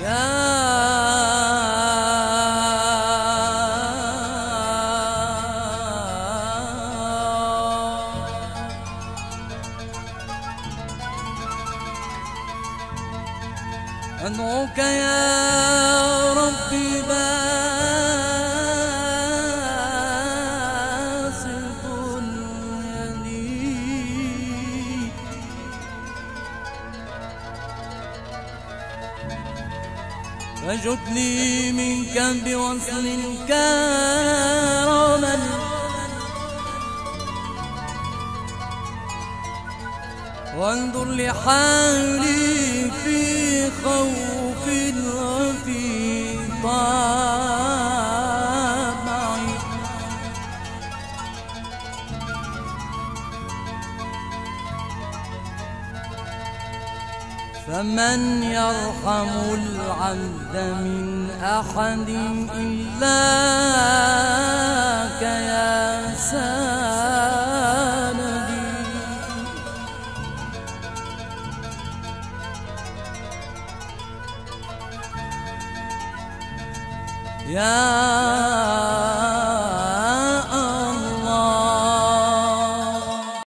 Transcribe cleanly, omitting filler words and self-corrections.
أدعوك يا ربي باسط يدي فجد لي منك بوصل كرما وانظر لحالي في خوف وفي طمعي فمن يرحم العبد من أحد إلاك يا سندي يا